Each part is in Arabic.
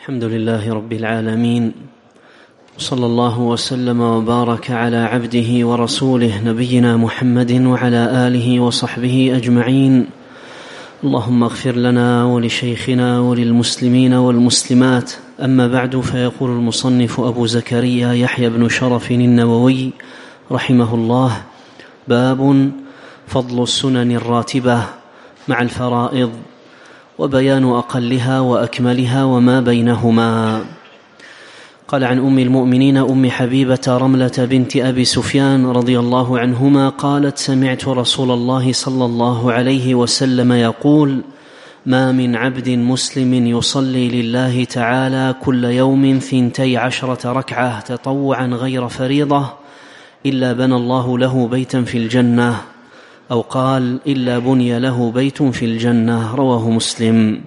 الحمد لله رب العالمين، صلى الله وسلم وبارك على عبده ورسوله نبينا محمد وعلى آله وصحبه أجمعين. اللهم اغفر لنا ولشيخنا وللمسلمين والمسلمات. أما بعد، فيقول المصنف أبو زكريا يحيى بن شرف النووي رحمه الله: باب فضل السنن الراتبة مع الفرائض، وبيان أقلها وأكملها وما بينهما. قال: عن أم المؤمنين أم حبيبة رملة بنت أبي سفيان رضي الله عنهما قالت: سمعت رسول الله صلى الله عليه وسلم يقول: ما من عبد مسلم يصلي لله تعالى كل يوم 12 ركعة تطوعا غير فريضة إلا بنى الله له بيتا في الجنة، أو قال: إلا بني له بيت في الجنة. رواه مسلم.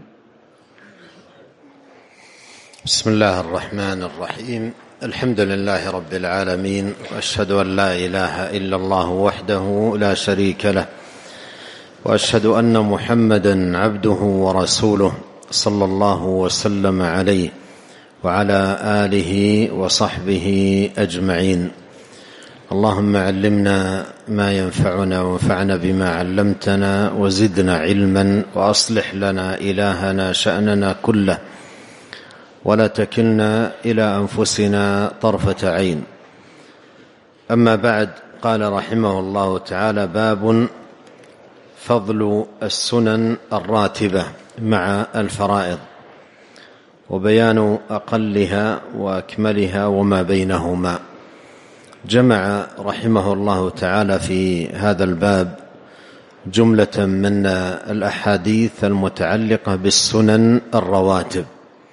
بسم الله الرحمن الرحيم. الحمد لله رب العالمين، وأشهد أن لا إله إلا الله وحده لا شريك له، وأشهد أن محمدا عبده ورسوله صلى الله وسلم عليه وعلى آله وصحبه أجمعين. اللهم علمنا ما ينفعنا وانفعنا بما علمتنا، وزدنا علما، وأصلح لنا إلهنا شأننا كله، ولا تكلنا إلى أنفسنا طرفة عين. أما بعد، قال رحمه الله تعالى: باب فضل السنن الراتبة مع الفرائض، وبيان أقلها وأكملها وما بينهما. جمع رحمه الله تعالى في هذا الباب جملة من الأحاديث المتعلقة بالسنن الرواتب.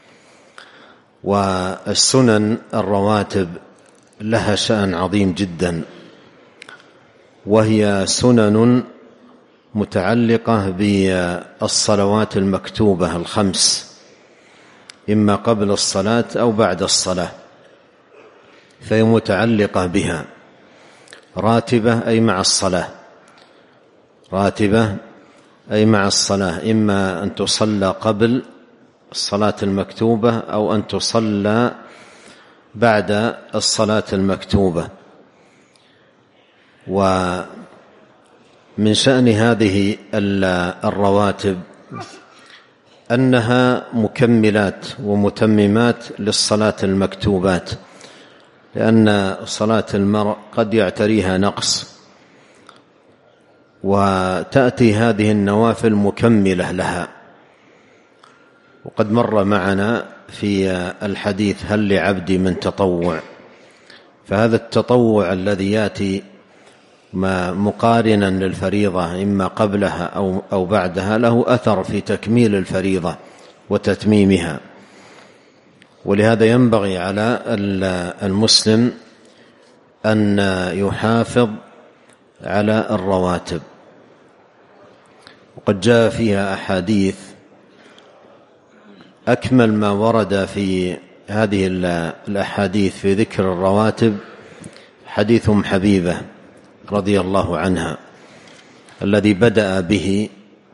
والسنن الرواتب لها شأن عظيم جدا، وهي سنن متعلقة بالصلوات المكتوبة الخمس، إما قبل الصلاة أو بعد الصلاة، فهي متعلقة بها. راتبة أي مع الصلاة، راتبة أي مع الصلاة، إما أن تصلى قبل الصلاة المكتوبة أو أن تصلى بعد الصلاة المكتوبة. ومن شأن هذه الرواتب أنها مكملات ومتممات للصلاة المكتوبات، لأن صلاة المرء قد يعتريها نقص، وتأتي هذه النوافل مكملة لها. وقد مر معنا في الحديث: هل لعبدي من تطوع؟ فهذا التطوع الذي يأتي مقارنا للفريضة إما قبلها أو بعدها له أثر في تكميل الفريضة وتتميمها. ولهذا ينبغي على المسلم أن يحافظ على الرواتب. وقد جاء فيها أحاديث. أكمل ما ورد في هذه الأحاديث في ذكر الرواتب حديث أم حبيبة رضي الله عنها، الذي بدأ به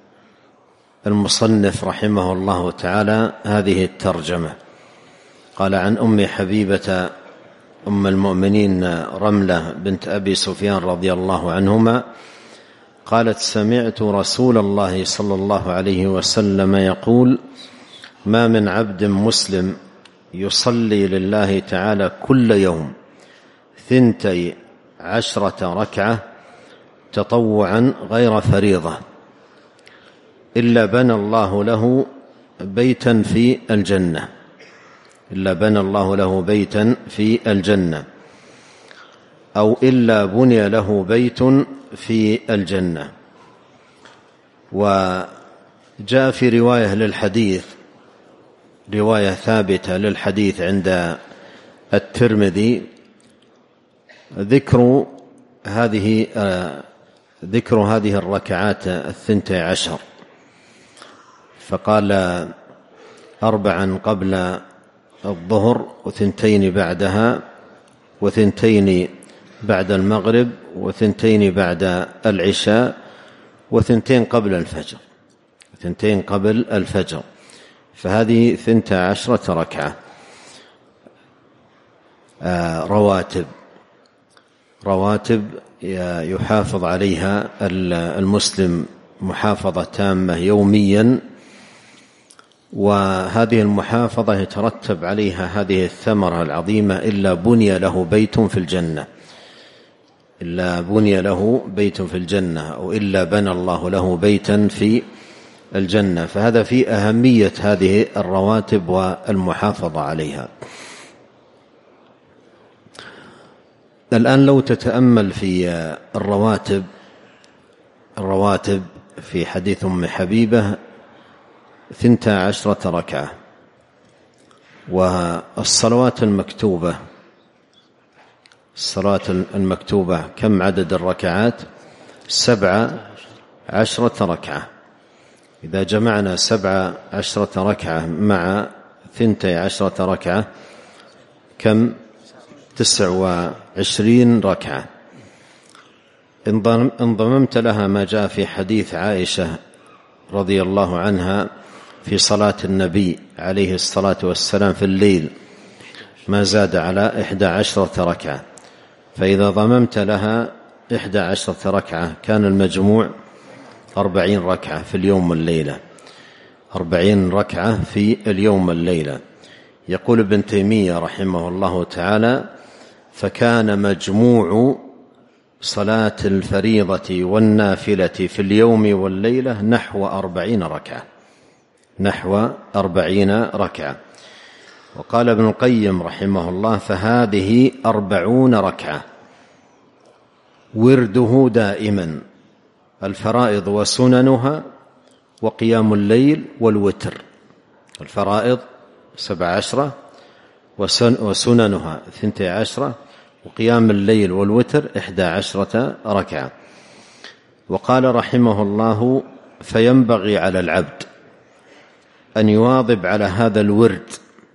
المصنف رحمه الله تعالى هذه الترجمة. قال: عن أم حبيبة أم المؤمنين رملة بنت أبي سفيان رضي الله عنهما قالت: سمعت رسول الله صلى الله عليه وسلم يقول: ما من عبد مسلم يصلي لله تعالى كل يوم 12 ركعة تطوعا غير فريضة إلا بنى الله له بيتا في الجنة، إلا بنى الله له بيتا في الجنة، أو إلا بني له بيت في الجنة. وجاء في رواية للحديث، رواية ثابتة للحديث عند الترمذي، ذكر هذه الركعات 12، فقال: 4 قبل الظهر، 2 بعدها، 2 بعد المغرب، 2 بعد العشاء، 2 قبل الفجر، 2 قبل الفجر. فهذه 12 ركعة رواتب يحافظ عليها المسلم محافظة تامة يوميا، وهذه المحافظة يترتب عليها هذه الثمرة العظيمة: إلا بني له بيت في الجنة، إلا بني له بيت في الجنة، أو إلا بنى الله له بيتا في الجنة. فهذا في أهمية هذه الرواتب والمحافظة عليها. الآن لو تتأمل في الرواتب في حديث أم حبيبة 12 ركعة، والصلوات المكتوبة، الصلاة المكتوبة كم عدد الركعات؟ 17 ركعة. إذا جمعنا 17 ركعة مع 12 ركعة كم؟ 29 ركعة. إن ضممت لها ما جاء في حديث عائشة رضي الله عنها في صلاة النبي عليه الصلاة والسلام في الليل ما زاد على 11 ركعة، فإذا ضممت لها 11 ركعة كان المجموع 40 ركعة في اليوم والليلة، 40 ركعة في اليوم والليلة. يقول ابن تيمية رحمه الله تعالى: فكان مجموع صلاة الفريضة والنافلة في اليوم والليلة نحو 40 ركعة، نحو 40 ركعة. وقال ابن القيم رحمه الله: فهذه 40 ركعة ورده دائما، الفرائض وسننها وقيام الليل والوتر. الفرائض 17 وسننها 12 وقيام الليل والوتر 11 ركعة. وقال رحمه الله: فينبغي على العبد أن يواظب على هذا الورد،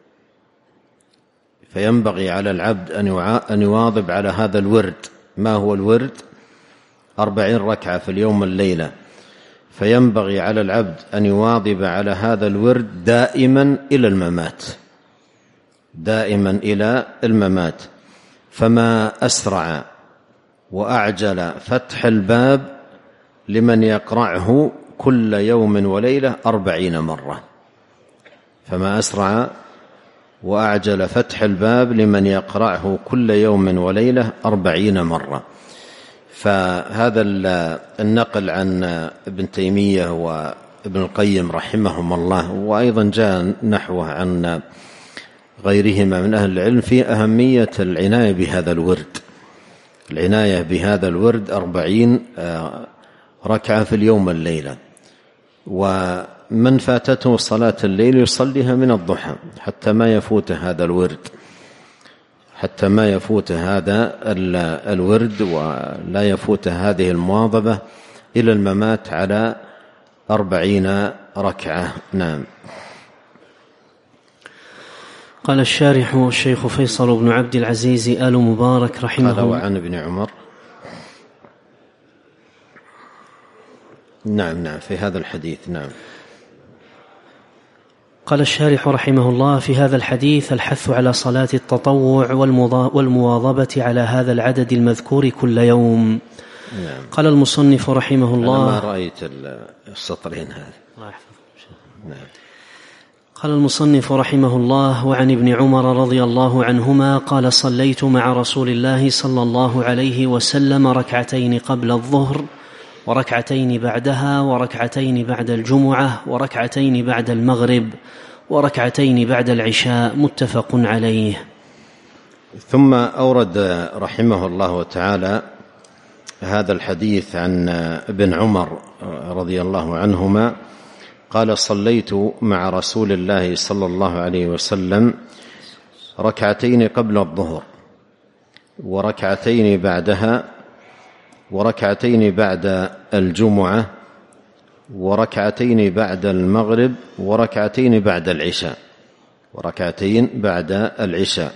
فينبغي على العبد أن يواظب على هذا الورد. ما هو الورد؟ 40 ركعة في اليوم والليلة. فينبغي على العبد أن يواظب على هذا الورد دائما إلى الممات، دائما إلى الممات. فما أسرع وأعجل فتح الباب لمن يقرعه كل يوم وليلة 40 مرة. فما أسرع وأعجل فتح الباب لمن يقرعه كل يوم وليلة 40 مرة. فهذا النقل عن ابن تيمية وابن القيم رحمهم الله، وأيضا جاء نحوه عن غيرهما من أهل العلم، في أهمية العناية بهذا الورد، العناية بهذا الورد 40 ركعة في اليوم والليلة. ومن فاتته صلاة الليل يصليها من الضحى حتى ما يفوت هذا الورد، حتى ما يفوت هذا الورد ولا يفوت هذه المواظبة إلى الممات على 40 ركعة. نعم. قال الشارح الشيخ فيصل بن عبد العزيز آل مبارك رحمه الله. وعن ابن عمر. نعم في هذا الحديث. نعم. قال الشارح رحمه الله: في هذا الحديث الحث على صلاة التطوع والمواظبة على هذا العدد المذكور كل يوم. نعم. قال المصنف رحمه الله: أنا ما رأيت السطرين هذه. نعم. قال المصنف رحمه الله: وعن ابن عمر رضي الله عنهما قال: صليت مع رسول الله صلى الله عليه وسلم ركعتين قبل الظهر وركعتين بعدها وركعتين بعد الجمعة وركعتين بعد المغرب وركعتين بعد العشاء. متفق عليه. ثم أورد رحمه الله تعالى هذا الحديث عن ابن عمر رضي الله عنهما قال: صليت مع رسول الله صلى الله عليه وسلم ركعتين قبل الظهر وركعتين بعدها وركعتين بعد الجمعة وركعتين بعد المغرب وركعتين بعد العشاء، وركعتين بعد العشاء،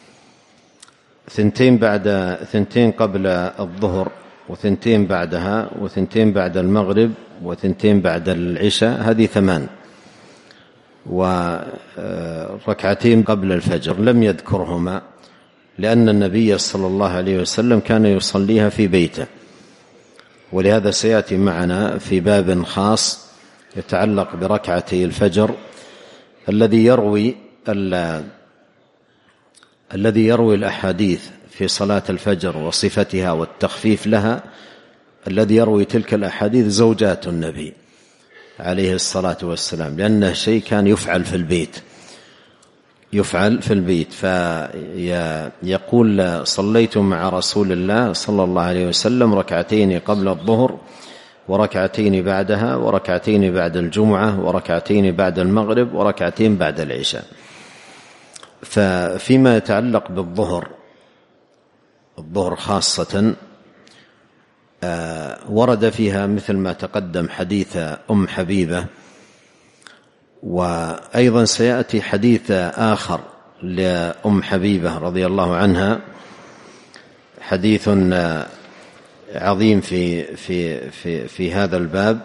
2 قبل الظهر و2 بعدها و2 بعد المغرب و2 بعد العشاء، هذه 8. وركعتين قبل الفجر لم يذكرهما، لأن النبي صلى الله عليه وسلم كان يصليها في بيته، ولهذا سيأتي معنا في باب خاص يتعلق بركعتي الفجر الذي يروي الأحاديث في صلاة الفجر وصفتها والتخفيف لها. الذي يروي تلك الأحاديث زوجات النبي عليه الصلاة والسلام، لأنه شيء كان يفعل في البيت. فيقول: صليت مع رسول الله صلى الله عليه وسلم ركعتين قبل الظهر وركعتين بعدها وركعتين بعد الجمعة وركعتين بعد المغرب وركعتين بعد العشاء. ففيما يتعلق الظهر خاصة ورد فيها مثل ما تقدم حديث أم حبيبة، وأيضا سيأتي حديث آخر لأم حبيبة رضي الله عنها، حديث عظيم في هذا الباب.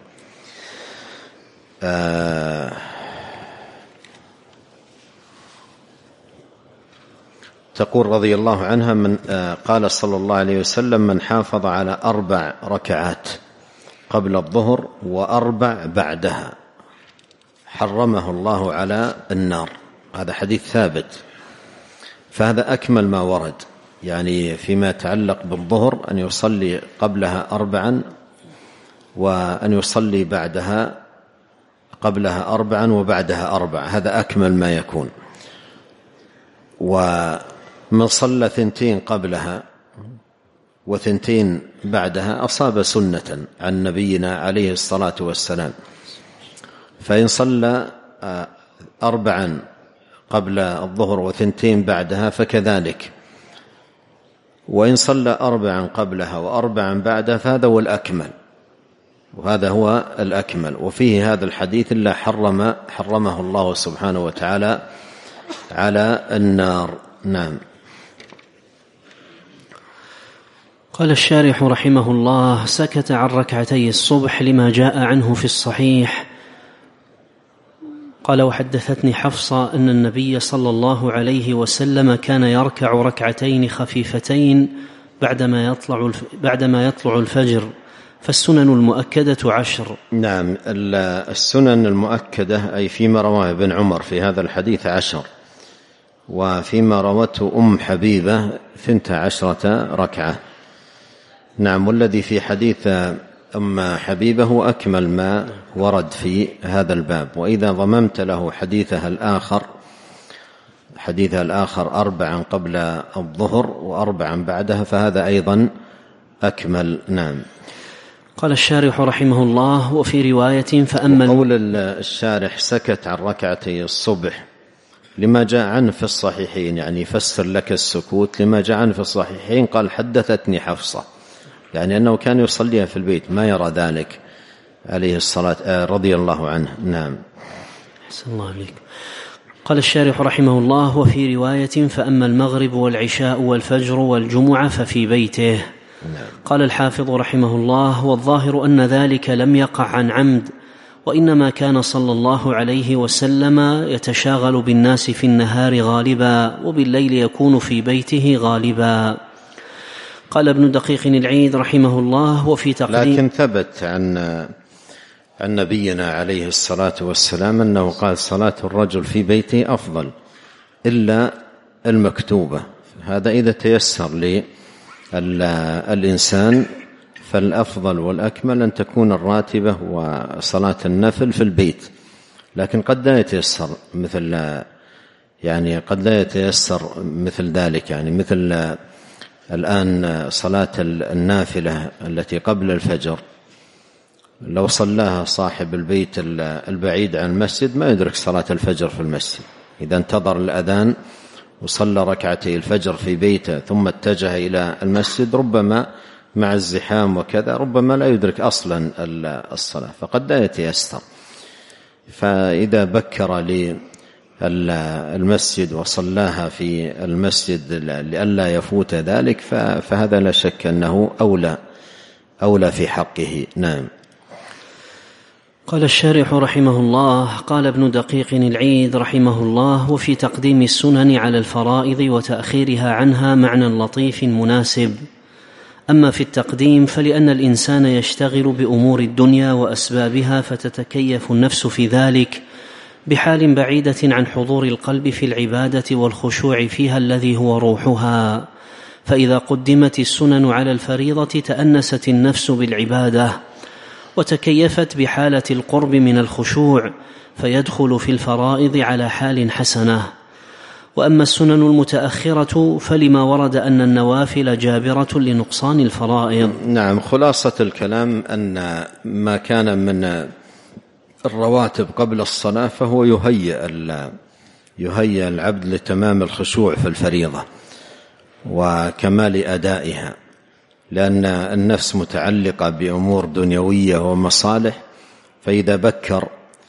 تقول رضي الله عنها: قال صلى الله عليه وسلم: من حافظ على 4 ركعات قبل الظهر و4 بعدها حرمه الله على النار. هذا حديث ثابت، فهذا أكمل ما ورد، يعني فيما يتعلق بالظهر أن يصلي قبلها 4 وأن يصلي قبلها 4 وبعدها 4، هذا أكمل ما يكون. ومن صلى 2 قبلها و2 بعدها أصاب سنة عن نبينا عليه الصلاة والسلام. فإن صلى 4 قبل الظهر و2 بعدها فكذلك، وإن صلى 4 قبلها و4 بعدها فهذا هو الأكمل، وهذا هو الأكمل. وفيه هذا الحديث إلا حرمه الله سبحانه وتعالى على النار. نعم. قال الشارح رحمه الله: سكت عن ركعتي الصبح لما جاء عنه في الصحيح. قال: وحدثتني حفصة أن النبي صلى الله عليه وسلم كان يركع ركعتين خفيفتين بعدما يطلع الفجر، فالسنن المؤكدة 10. نعم، السنن المؤكدة أي فيما رواه ابن عمر في هذا الحديث 10، وفيما روته أم حبيبة 12 ركعة. نعم، والذي في حديث أم حبيبة هو أكمل ما ورد في هذا الباب. وإذا ضممت له حديثها الآخر 4 قبل الظهر و4 بعدها فهذا أيضا أكمل. نعم. قال الشارح رحمه الله: وفي رواية فأما قول الشارح سكت عن ركعتي الصبح لما جاء عنه في الصحيحين، يعني يفسر لك السكوت لما جاء عنه في الصحيحين. قال: حدثتني حفصة، يعني أنه كان يصليها في البيت ما يرى ذلك عليه الصلاة رضي الله عنه. نعم. أحسن الله عليك. قال الشارح رحمه الله: وفي رواية فأما المغرب والعشاء والفجر والجمعة ففي بيته. نعم. قال الحافظ رحمه الله: والظاهر أن ذلك لم يقع عن عمد، وإنما كان صلى الله عليه وسلم يتشاغل بالناس في النهار غالبا، وبالليل يكون في بيته غالبا. قال ابن دقيق العيد رحمه الله: وفي تقديم، لكن ثبت عن نبينا عليه الصلاة والسلام أنه قال: صلاة الرجل في بيته أفضل إلا المكتوبة. هذا إذا تيسر للإنسان، فالأفضل والأكمل أن تكون الراتبة وصلاة النفل في البيت. لكن قد لا يتيسر مثل ذلك، يعني مثل الآن صلاة النافلة التي قبل الفجر لو صلاها صاحب البيت البعيد عن المسجد ما يدرك صلاة الفجر في المسجد. إذا انتظر الأذان وصلى ركعتي الفجر في بيته ثم اتجه إلى المسجد، ربما مع الزحام وكذا ربما لا يدرك أصلا الصلاة، فقد لا يتيسر. فإذا بكر للمسجد وصلاها في المسجد لئلا يفوت ذلك فهذا لا شك أنه أولى في حقه. نعم. قال الشارح رحمه الله: قال ابن دقيق العيد رحمه الله: وفي تقديم السنن على الفرائض وتأخيرها عنها معنى لطيف مناسب. أما في التقديم فلأن الإنسان يشتغل بأمور الدنيا وأسبابها، فتتكيف النفس في ذلك بحال بعيدة عن حضور القلب في العبادة والخشوع فيها الذي هو روحها. فإذا قدمت السنن على الفريضة تأنست النفس بالعبادة وتكيفت بحالة القرب من الخشوع، فيدخل في الفرائض على حال حسنة. وأما السنن المتأخرة فلما ورد أن النوافل جابرة لنقصان الفرائض. نعم، خلاصة الكلام أن ما كان من الرواتب قبل الصلاة فهو يهيئ العبد لتمام الخشوع في الفريضة وكمال أدائها، لأن النفس متعلقة بأمور دنيوية ومصالح، فإذا بكر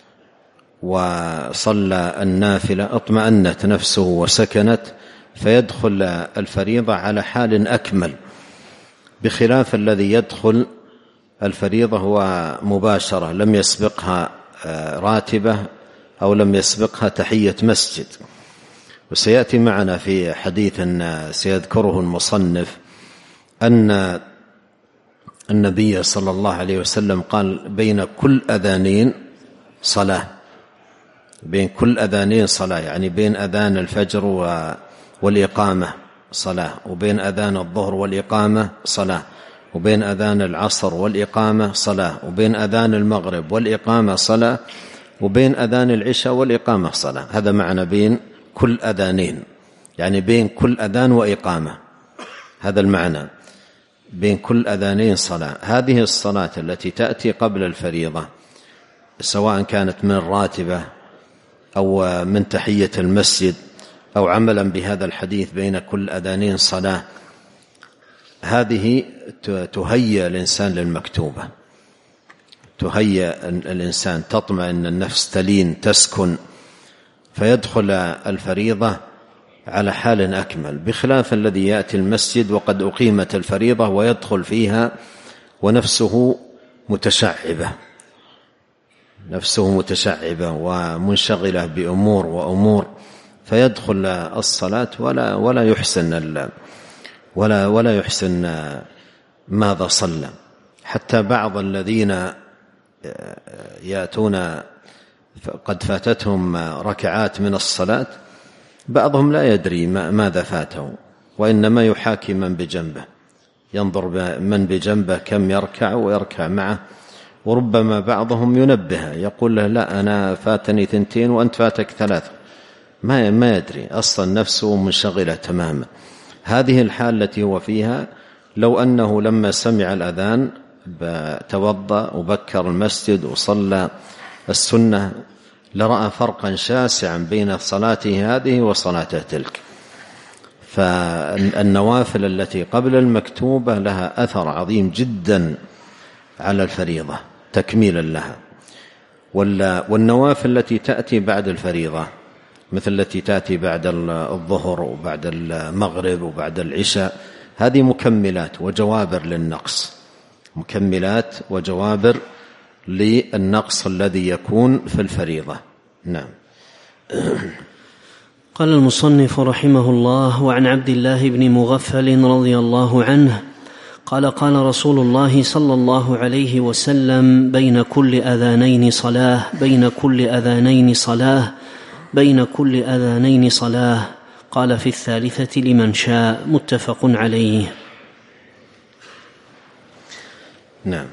وصلى النافلة اطمأنت نفسه وسكنت، فيدخل الفريضة على حال أكمل، بخلاف الذي يدخل الفريضة هو مباشرة لم يسبقها راتبة أو لم يسبقها تحية مسجد. وسيأتي معنا في حديث سيذكره المصنف أن النبي صلى الله عليه وسلم قال: بين كل أذانين صلاة. بين كل أذانين صلاة، يعني بين أذان الفجر والإقامة صلاة، وبين أذان الظهر والإقامة صلاة، وبين أذان العصر والإقامة صلاة، وبين أذان المغرب والإقامة صلاة، وبين أذان العشاء والإقامة صلاة. هذا معنى بين كل أذانين، يعني بين كل أذان وإقامة، هذا المعنى، بين كل أذانين صلاة. هذه الصلاة التي تأتي قبل الفريضة سواء كانت من الراتبة أو من تحية المسجد أو عملا بهذا الحديث بين كل أذانين صلاة، هذه تهيئ الإنسان للمكتوبة، تهيئ الإنسان، تطمئن النفس، تلين، تسكن، فيدخل الفريضة على حال أكمل، بخلاف الذي يأتي المسجد وقد أقيمت الفريضة ويدخل فيها ونفسه متشعبة، نفسه متشعبة ومنشغلة بأمور وأمور، فيدخل الصلاة ولا يحسن ماذا صلى. حتى بعض الذين يأتون قد فاتتهم ركعات من الصلاة، بعضهم لا يدري ماذا فاته، وإنما يحاكي من بجنبه، ينظر من بجنبه كم يركع ويركع معه، وربما بعضهم ينبه يقول له: لا، أنا فاتني 2 وأنت فاتك 3، ما يدري أصلا، نفسه منشغلة تماما. هذه الحال التي هو فيها، لو أنه لما سمع الأذان توضأ وبكر المسجد وصلى السنة لرأى فرقا شاسعا بين صلاته هذه وصلاته تلك. فالنوافل التي قبل المكتوبة لها أثر عظيم جدا على الفريضة تكميلا لها، والنوافل التي تأتي بعد الفريضة مثل التي تأتي بعد الظهر وبعد المغرب وبعد العشاء، هذه مكملات وجوابر للنقص، مكملات وجوابر للنقص الذي يكون في الفريضة. نعم. قال المصنف رحمه الله: وعن عبد الله بن مغفل رضي الله عنه قال: قال رسول الله صلى الله عليه وسلم: بين كل أذانين صلاة، بين كل أذانين صلاة، بين كل أذانين صلاة. قال: في الثالثة لمن شاء. متفق عليه. نعم.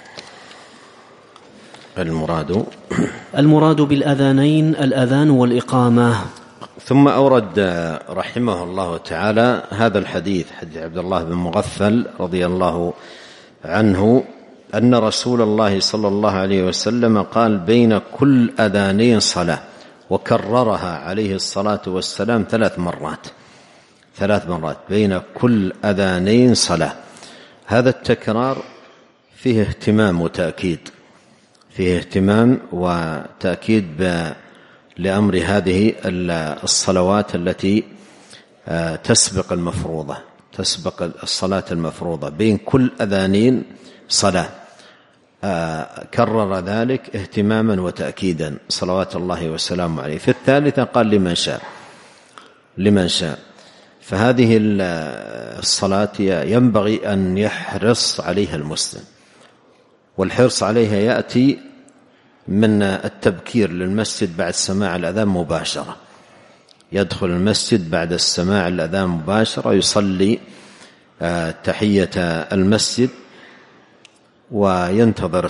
المراد بالأذانين الأذان والإقامة. ثم أورد رحمه الله تعالى هذا الحديث، حديث عبد الله بن مغفل رضي الله عنه أن رسول الله صلى الله عليه وسلم قال: بين كل أذانين صلاة، وكررها عليه الصلاة والسلام 3 مرات، بين كل أذانين صلاة. هذا التكرار فيه اهتمام وتأكيد، فيه اهتمام وتأكيد لأمر هذه الصلوات التي تسبق الصلاة المفروضة. بين كل أذانين صلاة، كرر ذلك اهتماما وتأكيدا صلوات الله وسلامه عليه. في الثالثة قال لمن شاء. فهذه الصلاة ينبغي أن يحرص عليها المسلم، والحرص عليها يأتي من التبكير للمسجد بعد سماع الأذان مباشرة، يدخل المسجد بعد السماع الأذان مباشرة، يصلي تحية المسجد وينتظر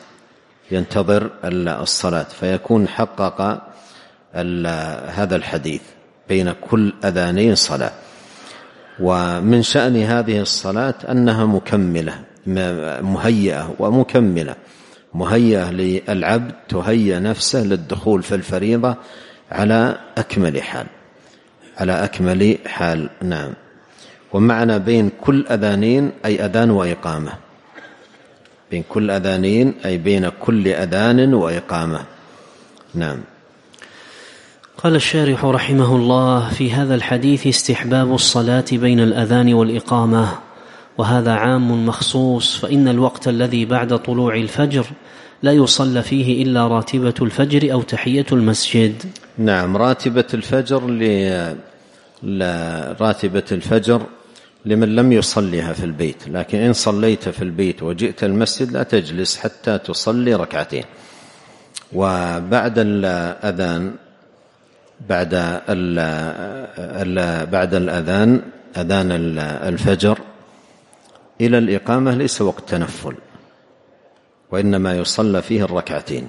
الصلاة، فيكون حقق هذا الحديث بين كل أذانين صلاة. ومن شأن هذه الصلاة أنها مكملة مهيئة ومكملة، مهيئة للعبد، تهيئ نفسه للدخول في الفريضة على أكمل حال. نعم. ومعنى بين كل أذانين أي أذان وإقامة، بين كل أذانين أي بين كل أذان وإقامة. نعم. قال الشارح رحمه الله: في هذا الحديث استحباب الصلاة بين الأذان والإقامة، وهذا عام مخصوص، فإن الوقت الذي بعد طلوع الفجر لا يصلى فيه إلا راتبة الفجر أو تحية المسجد. نعم. راتبة الفجر لمن لم يصليها في البيت، لكن إن صليت في البيت وجئت المسجد لا تجلس حتى تصلي ركعتين. وبعد الأذان بعد الأذان أذان الفجر إلى الإقامة ليس وقت تنفل، وإنما يصلى فيه الركعتين.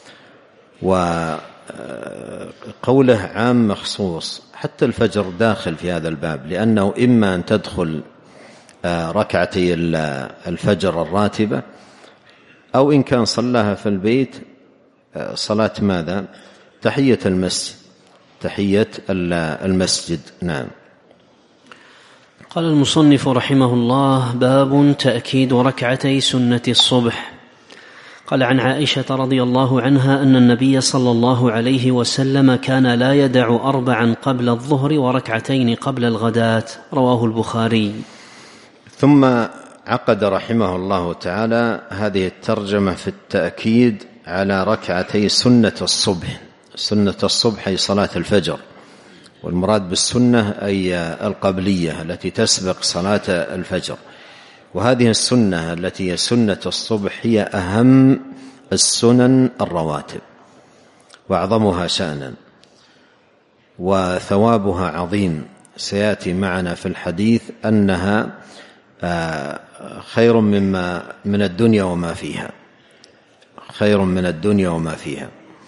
وقوله عام مخصوص، حتى الفجر داخل في هذا الباب، لأنه إما أن تدخل ركعتي الفجر الراتبة، أو إن كان صلاها في البيت صلاة ماذا؟ تحية المسجد. نعم. قال المصنف رحمه الله: باب تأكيد ركعتي سنة الصبح. قال: عن عائشة رضي الله عنها أن النبي صلى الله عليه وسلم كان لا يدع 4 قبل الظهر وركعتين قبل الغداة، رواه البخاري. ثم عقد رحمه الله تعالى هذه الترجمة في التأكيد على ركعتي سنة الصبح. سنة الصبح أي صلاة الفجر، والمراد بالسنة أي القبلية التي تسبق صلاة الفجر. وهذه السنة التي هي سنة الصبح هي أهم السنن الرواتب وأعظمها شأنا، وثوابها عظيم. سيأتي معنا في الحديث أنها خير من الدنيا وما فيها.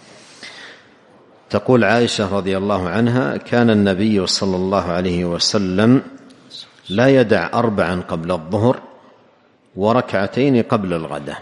تقول عائشة رضي الله عنها: كان النبي صلى الله عليه وسلم لا يدع 4 قبل الظهر وركعتين قبل الغداء.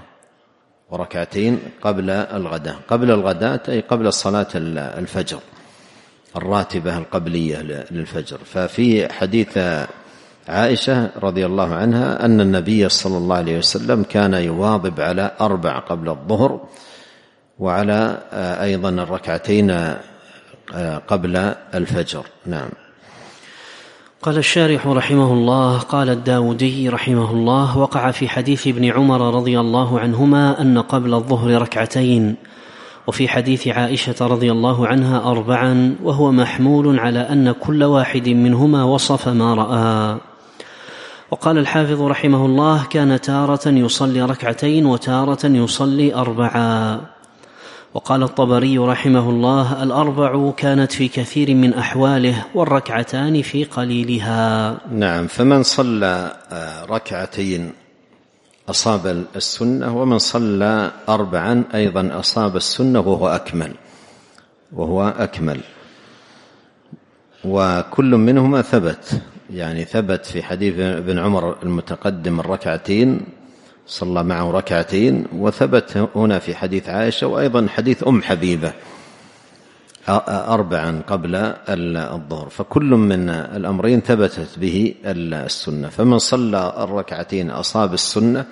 قبل الغداء أي قبل صلاة الفجر الراتبة القبلية للفجر. ففي حديث عائشة رضي الله عنها أن النبي صلى الله عليه وسلم كان يواظب على 4 قبل الظهر، وعلى أيضا الركعتين قبل الفجر. نعم. قال الشارح رحمه الله: قال الداودي رحمه الله: وقع في حديث ابن عمر رضي الله عنهما أن قبل الظهر 2 ركعتين، وفي حديث عائشة رضي الله عنها 4، وهو محمول على أن كل واحد منهما وصف ما رأى. وقال الحافظ رحمه الله: كان تارة يصلي 2 ركعتين وتارة يصلي 4. وقال الطبري رحمه الله: 4 كانت في كثير من أحواله، والركعتان في قليلها. نعم. فمن صلى 2 ركعتين أصاب السنة، ومن صلى 4 أيضا أصاب السنة وهو أكمل. وكل منهما ثبت في حديث ابن عمر المتقدم 2 ركعتين صلى معه 2 ركعتين، وثبت هنا في حديث عائشة، وأيضا حديث حبيبة 4 قبل الظهر. فكل من الأمرين ثبتت به السنة. فمن صلى 2 ركعتين أصاب السنة،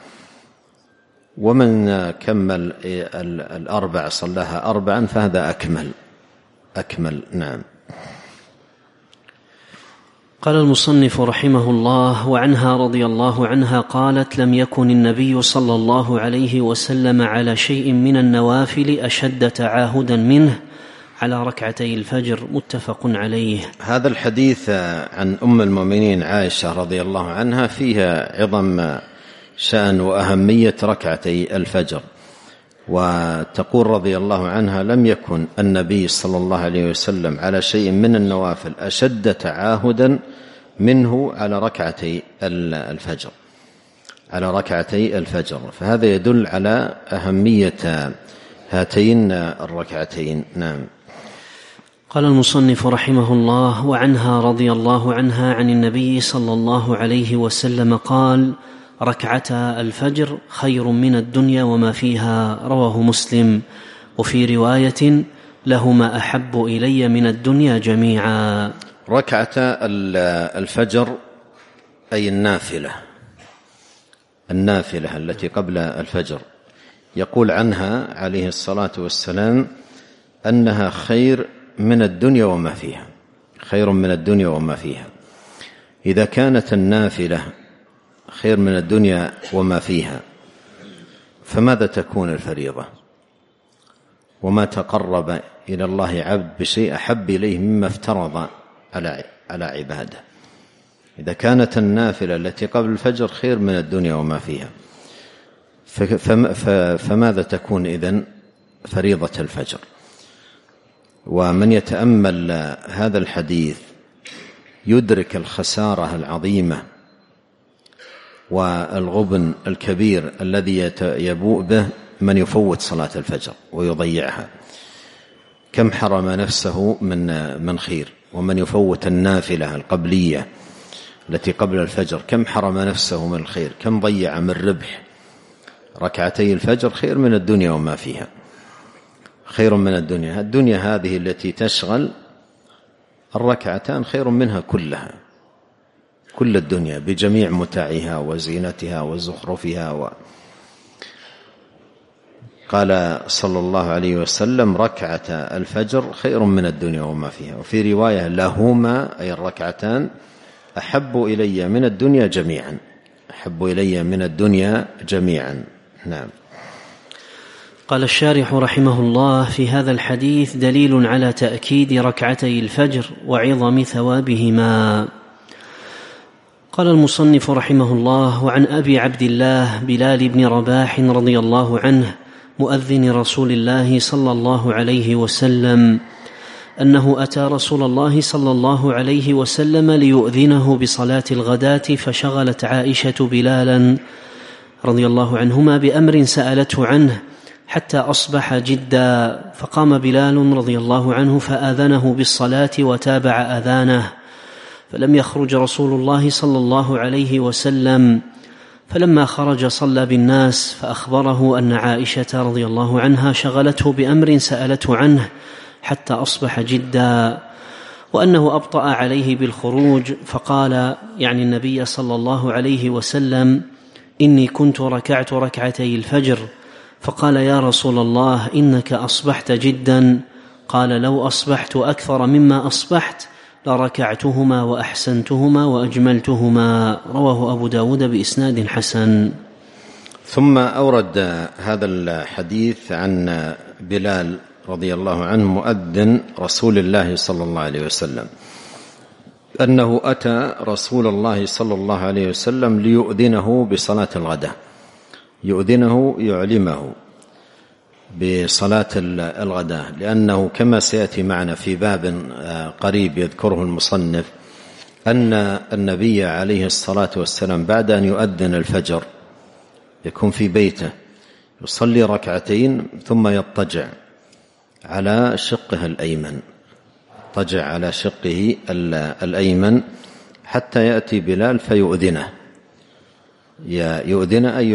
ومن كمل 4 صلاها 4 فهذا أكمل. نعم. قال المصنف رحمه الله: وعنها رضي الله عنها قالت: لم يكن النبي صلى الله عليه وسلم على شيء من النوافل أشد تعاهدا منه على ركعتي الفجر. متفق عليه. هذا الحديث عن أم المؤمنين عائشة رضي الله عنها فيها عظم شأن وأهمية ركعتي الفجر، وتقول رضي الله عنها: لم يكن النبي صلى الله عليه وسلم على شيء من النوافل أشد تعاهدا منه على ركعتي الفجر، على ركعتي الفجر. فهذا يدل على أهمية هاتين الركعتين. نعم. قال المصنف رحمه الله: وعنها رضي الله عنها عن النبي صلى الله عليه وسلم قال: ركعتا الفجر خير من الدنيا وما فيها. رواه مسلم. وفي رواية: لهما أحب إلي من الدنيا جميعا. ركعتا الفجر أي النافلة التي قبل الفجر. يقول عنها عليه الصلاة والسلام أنها خير من الدنيا وما فيها، خير من الدنيا وما فيها. إذا كانت النافلة خير من الدنيا وما فيها، فماذا تكون الفريضة؟ وما تقرب إلى الله عبد بشيء أحب إليه مما افترض على عباده. إذا كانت النافلة التي قبل الفجر خير من الدنيا وما فيها، فماذا تكون إذن فريضة الفجر؟ ومن يتأمل هذا الحديث يدرك الخسارة العظيمة والغبن الكبير الذي يبوء به من يفوت صلاة الفجر ويضيعها. كم حرم نفسه من خير. ومن يفوت النافلة القبلية التي قبل الفجر كم حرم نفسه من الخير، كم ضيع من ربح. ركعتي الفجر خير من الدنيا وما فيها، خير من الدنيا. الدنيا هذه التي تشغل، الركعتان خير منها كلها، كل الدنيا بجميع متاعها وزينتها وزخرفها. قال صلى الله عليه وسلم: ركعتا الفجر خير من الدنيا وما فيها. وفي رواية: لهما أي الركعتان أحب إلي من الدنيا جميعا، أحب إلي من الدنيا جميعا. نعم. قال الشارح رحمه الله: في هذا الحديث دليل على تأكيد ركعتي الفجر وعظم ثوابهما. قال المصنف رحمه الله: وعن أبي عبد الله بلال بن رباح رضي الله عنه مؤذن رسول الله صلى الله عليه وسلم أنه أتى رسول الله صلى الله عليه وسلم ليؤذنه بصلاة الغداة، فشغلت عائشة بلالا رضي الله عنهما بأمر سألته عنه حتى أصبح جدا، فقام بلال رضي الله عنه فآذنه بالصلاة وتابع أذانه، فلم يخرج رسول الله صلى الله عليه وسلم، فلما خرج صلى بالناس، فأخبره أن عائشة رضي الله عنها شغلته بأمر سألته عنه حتى أصبح جدا، وأنه أبطأ عليه بالخروج، فقال يعني النبي صلى الله عليه وسلم: إني كنت ركعت ركعتي الفجر. فقال: يا رسول الله إنك أصبحت جدا. قال: لو أصبحت أكثر مما أصبحت لركعتهما وأحسنتهما وأجملتهما. رواه أبو داود بإسناد حسن. ثم أورد هذا الحديث عن بلال رضي الله عنه مؤذن رسول الله صلى الله عليه وسلم أنه أتى رسول الله صلى الله عليه وسلم ليؤذنه بصلاة الغداء، يؤذنه يعلمه بصلاة الغداء، لأنه كما سيأتي معنا في باب قريب يذكره المصنف أن النبي عليه الصلاة والسلام بعد أن يؤذن الفجر يكون في بيته يصلي ركعتين ثم يضطجع على شقه الأيمن، يضطجع على شقه الأيمن حتى يأتي بلال فيؤذنه، يؤذن أي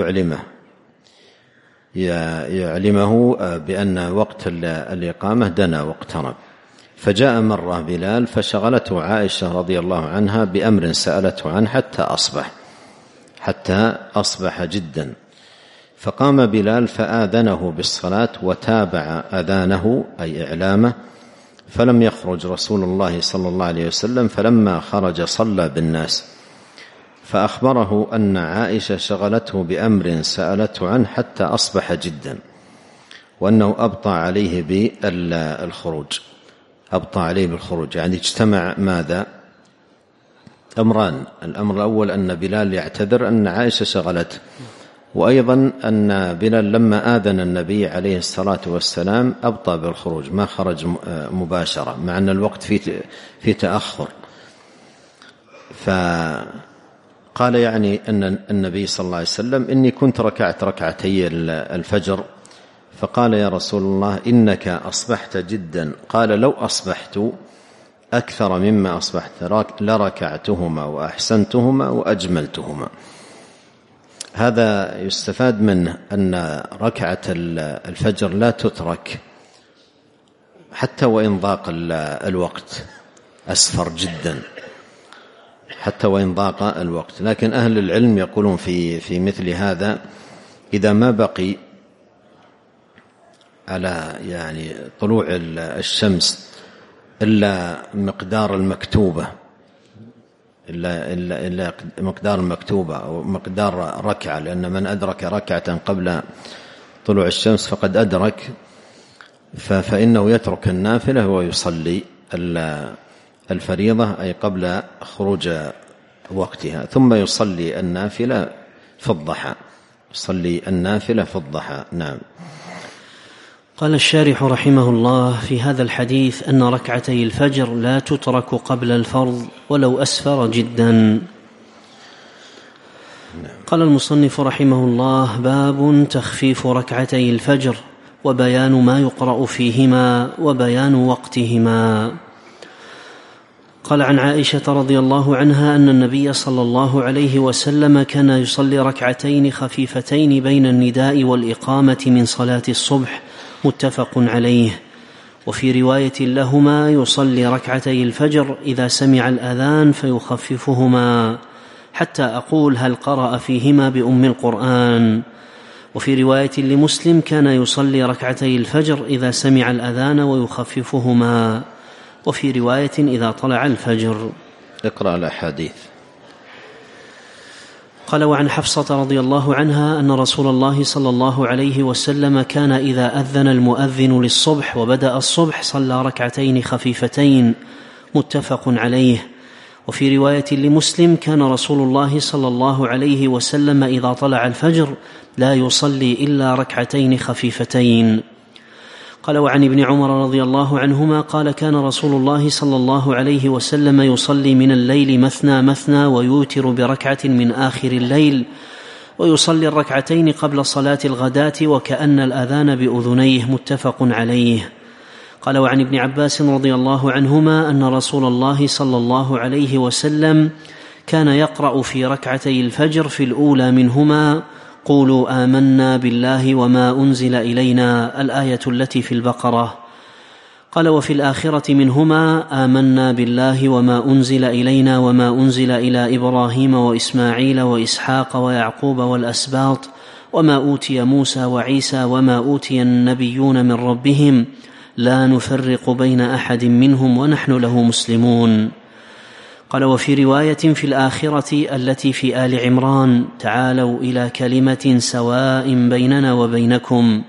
يعلمه بأن وقت الإقامة دنا واقترب. فجاء مرة بلال فشغلته عائشة رضي الله عنها بأمر سألته عنه حتى أصبح جدا، فقام بلال فآذنه بالصلاة وتابع أذانه أي إعلامه فلم يخرج رسول الله صلى الله عليه وسلم، فلما خرج صلى بالناس، فأخبره أن عائشة شغلته بأمر سألته عنه حتى أصبح جدا، وأنه أبطأ عليه بالخروج. أبطأ عليه بالخروج يعني اجتمع ماذا؟ أمران: الأمر الأول أن بلال يعتذر أن عائشة شغلته، وأيضا أن بلال لما آذن النبي عليه الصلاة والسلام أبطأ بالخروج، ما خرج مباشرة، مع أن الوقت في تأخر. فقال يعني أن النبي صلى الله عليه وسلم: إني كنت ركعت ركعتي الفجر. فقال: يا رسول الله إنك أصبحت جدا. قال: لو أصبحت أكثر مما أصبحت لركعتهما وأحسنتهما وأجملتهما. هذا يستفاد منه أن ركعة الفجر لا تترك حتى وإن ضاق الوقت، أسفر جدا حتى وإن ضاق الوقت. لكن أهل العلم يقولون في مثل هذا: إذا ما بقي على يعني طلوع الشمس إلا مقدار المكتوبة، إلا مقدار المكتوبة أو مقدار ركعة، لأن من أدرك ركعة قبل طلوع الشمس فقد أدرك، فإنه يترك النافلة ويصلي الفريضة أي قبل خروج وقتها، ثم يصلي النافلة في الضحى. يصلي النافلة في الضحى. نعم. قال الشارح رحمه الله في هذا الحديث أن ركعتي الفجر لا تترك قبل الفرض ولو أسفر جدا. قال المصنف رحمه الله: باب تخفيف ركعتي الفجر وبيان ما يقرأ فيهما وبيان وقتهما. قال عن عائشة رضي الله عنها أن النبي صلى الله عليه وسلم كان يصلي ركعتين خفيفتين بين النداء والإقامة من صلاة الصبح، متفق عليه. وفي رواية لهما: يصلي ركعتي الفجر إذا سمع الأذان فيخففهما حتى أقول هل قرأ فيهما بأم القرآن. وفي رواية لمسلم: كان يصلي ركعتي الفجر إذا سمع الأذان ويخففهما. وفي رواية: إذا طلع الفجر. اقرأ الأحاديث. قال: وعن حفصة رضي الله عنها أن رسول الله صلى الله عليه وسلم كان إذا أذن المؤذن للصبح وبدأ الصبح صلى ركعتين خفيفتين، متفق عليه. وفي رواية لمسلم: كان رسول الله صلى الله عليه وسلم إذا طلع الفجر لا يصلي إلا ركعتين خفيفتين. قال: وعن ابن عمر رضي الله عنهما قال: كان رسول الله صلى الله عليه وسلم يصلي من الليل مثنى مثنى ويوتر بركعة من آخر الليل، ويصلي الركعتين قبل صلاة الغداة وكأن الأذان بأذنيه، متفق عليه. قال: وعن ابن عباس رضي الله عنهما أن رسول الله صلى الله عليه وسلم كان يقرأ في ركعتي الفجر في الأولى منهما: قولوا آمنا بالله وما أنزل إلينا، الآية التي في البقرة. قال: وفي الآخرة منهما: آمنا بالله وما أنزل إلينا وما أنزل إلى إبراهيم وإسماعيل وإسحاق ويعقوب والأسباط وما أوتي موسى وعيسى وما أوتي النبيون من ربهم لا نفرق بين أحد منهم ونحن له مسلمون. قال: وفي رواية في الآخرة التي في آل عمران: تعالوا إلى كلمة سواء بيننا وبينكم،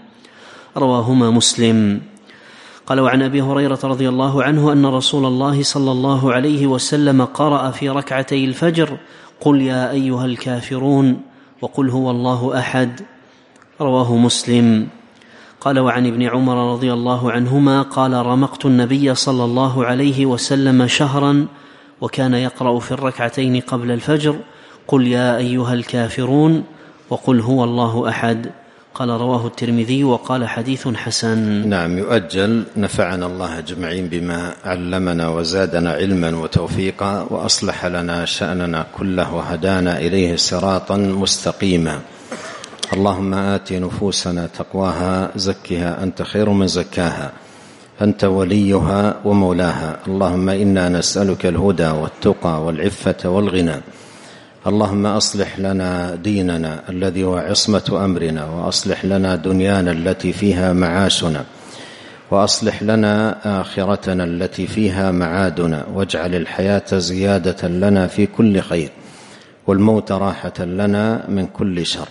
رواهما مسلم. قال: وعن أبي هريرة رضي الله عنه أن رسول الله صلى الله عليه وسلم قرأ في ركعتي الفجر: قل يا أيها الكافرون وقل هو الله أحد، رواه مسلم. قال: وعن ابن عمر رضي الله عنهما قال: رمقت النبي صلى الله عليه وسلم شهرا وكان يقرأ في الركعتين قبل الفجر: قل يا أيها الكافرون وقل هو الله أحد. قال: رواه الترمذي وقال: حديث حسن. نعم. يؤجل. نفعنا الله أجمعين بما علمنا وزادنا علما وتوفيقا وأصلح لنا شأننا كله وهدانا إليه صراطا مستقيما. اللهم آت نفوسنا تقواها، زكها أنت خير من زكاها، أنت وليها ومولاها. اللهم إنا نسألك الهدى والتقى والعفة والغنى. اللهم أصلح لنا ديننا الذي هو عصمة أمرنا، وأصلح لنا دنيانا التي فيها معاشنا، وأصلح لنا آخرتنا التي فيها معادنا، واجعل الحياة زيادة لنا في كل خير، والموت راحة لنا من كل شر.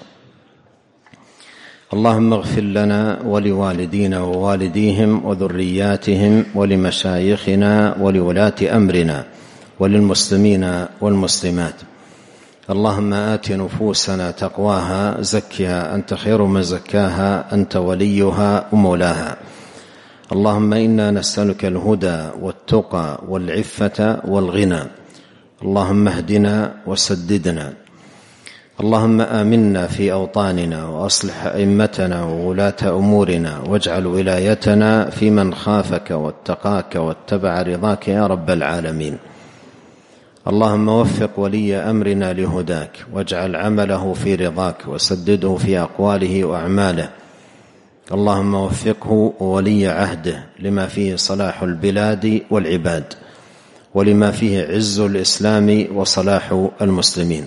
اللهم اغفر لنا ولوالدينا ووالديهم وذرياتهم ولمشايخنا ولولاة أمرنا وللمسلمين والمسلمات. اللهم آت نفوسنا تقواها، زكها أنت خير من زكاها، أنت وليها ومولاها. اللهم إنا نسألك الهدى والتقى والعفة والغنى. اللهم اهدنا وسددنا. اللهم آمنا في أوطاننا، وأصلح أئمتنا وولاة أمورنا، واجعل ولايتنا في من خافك واتقاك واتبع رضاك يا رب العالمين. اللهم وفق ولي أمرنا لهداك، واجعل عمله في رضاك، وسدده في أقواله وأعماله. اللهم وفقه وولي عهده لما فيه صلاح البلاد والعباد، ولما فيه عز الإسلام وصلاح المسلمين.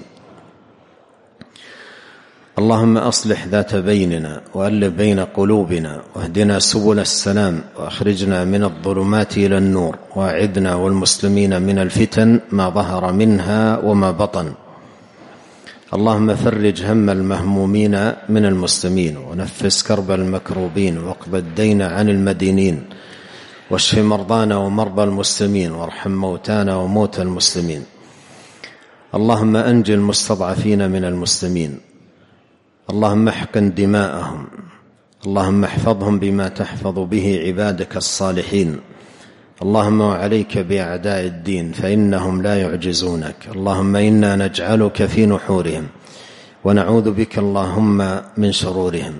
اللهم أصلح ذات بيننا، وألف بين قلوبنا، واهدنا سبل السلام، وأخرجنا من الظلمات إلى النور، وأعذنا والمسلمين من الفتن ما ظهر منها وما بطن. اللهم فرج هم المهمومين من المسلمين، ونفس كرب المكروبين، واقض الدين عن المدينين، واشف مرضانا ومرضى المسلمين، وارحم موتانا وموتى المسلمين. اللهم أنج المستضعفين من المسلمين. اللهم احقن دماءهم. اللهم احفظهم بما تحفظ به عبادك الصالحين. اللهم وعليك بأعداء الدين فإنهم لا يعجزونك. اللهم إنا نجعلك في نحورهم، ونعوذ بك اللهم من شرورهم.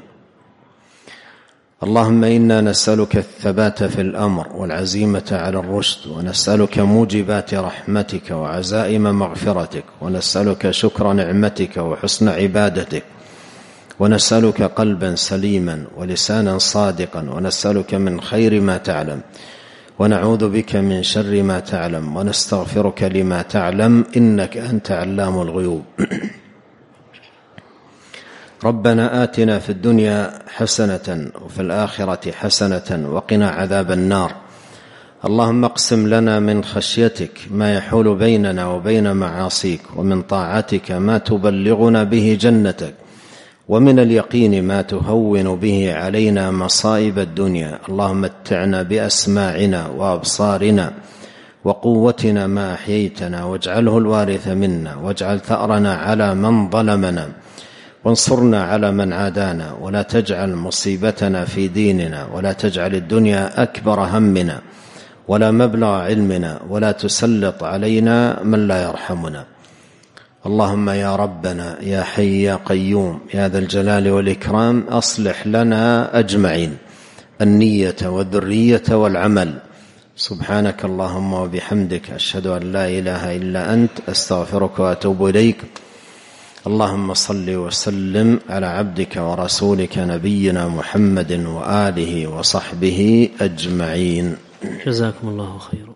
اللهم إنا نسألك الثبات في الأمر والعزيمة على الرشد، ونسألك موجبات رحمتك وعزائم مغفرتك، ونسألك شكر نعمتك وحسن عبادتك، ونسألك قلبا سليما ولسانا صادقا، ونسألك من خير ما تعلم، ونعوذ بك من شر ما تعلم، ونستغفرك لما تعلم، إنك أنت علام الغيوب. ربنا آتنا في الدنيا حسنة وفي الآخرة حسنة وقنا عذاب النار. اللهم اقسم لنا من خشيتك ما يحول بيننا وبين معاصيك، ومن طاعتك ما تبلغنا به جنتك، ومن اليقين ما تهون به علينا مصائب الدنيا. اللهم متعنا بأسماعنا وأبصارنا وقوتنا ما أحييتنا، واجعله الوارث منا، واجعل ثأرنا على من ظلمنا، وانصرنا على من عادانا، ولا تجعل مصيبتنا في ديننا، ولا تجعل الدنيا أكبر همنا ولا مبلغ علمنا، ولا تسلط علينا من لا يرحمنا. اللهم يا ربنا يا حي يا قيوم يا ذا الجلال والإكرام، أصلح لنا أجمعين النية والذرية والعمل. سبحانك اللهم وبحمدك، أشهد أن لا إله إلا أنت، أستغفرك وأتوب إليك. اللهم صل وسلم على عبدك ورسولك نبينا محمد وآله وصحبه أجمعين. جزاكم الله خيرا.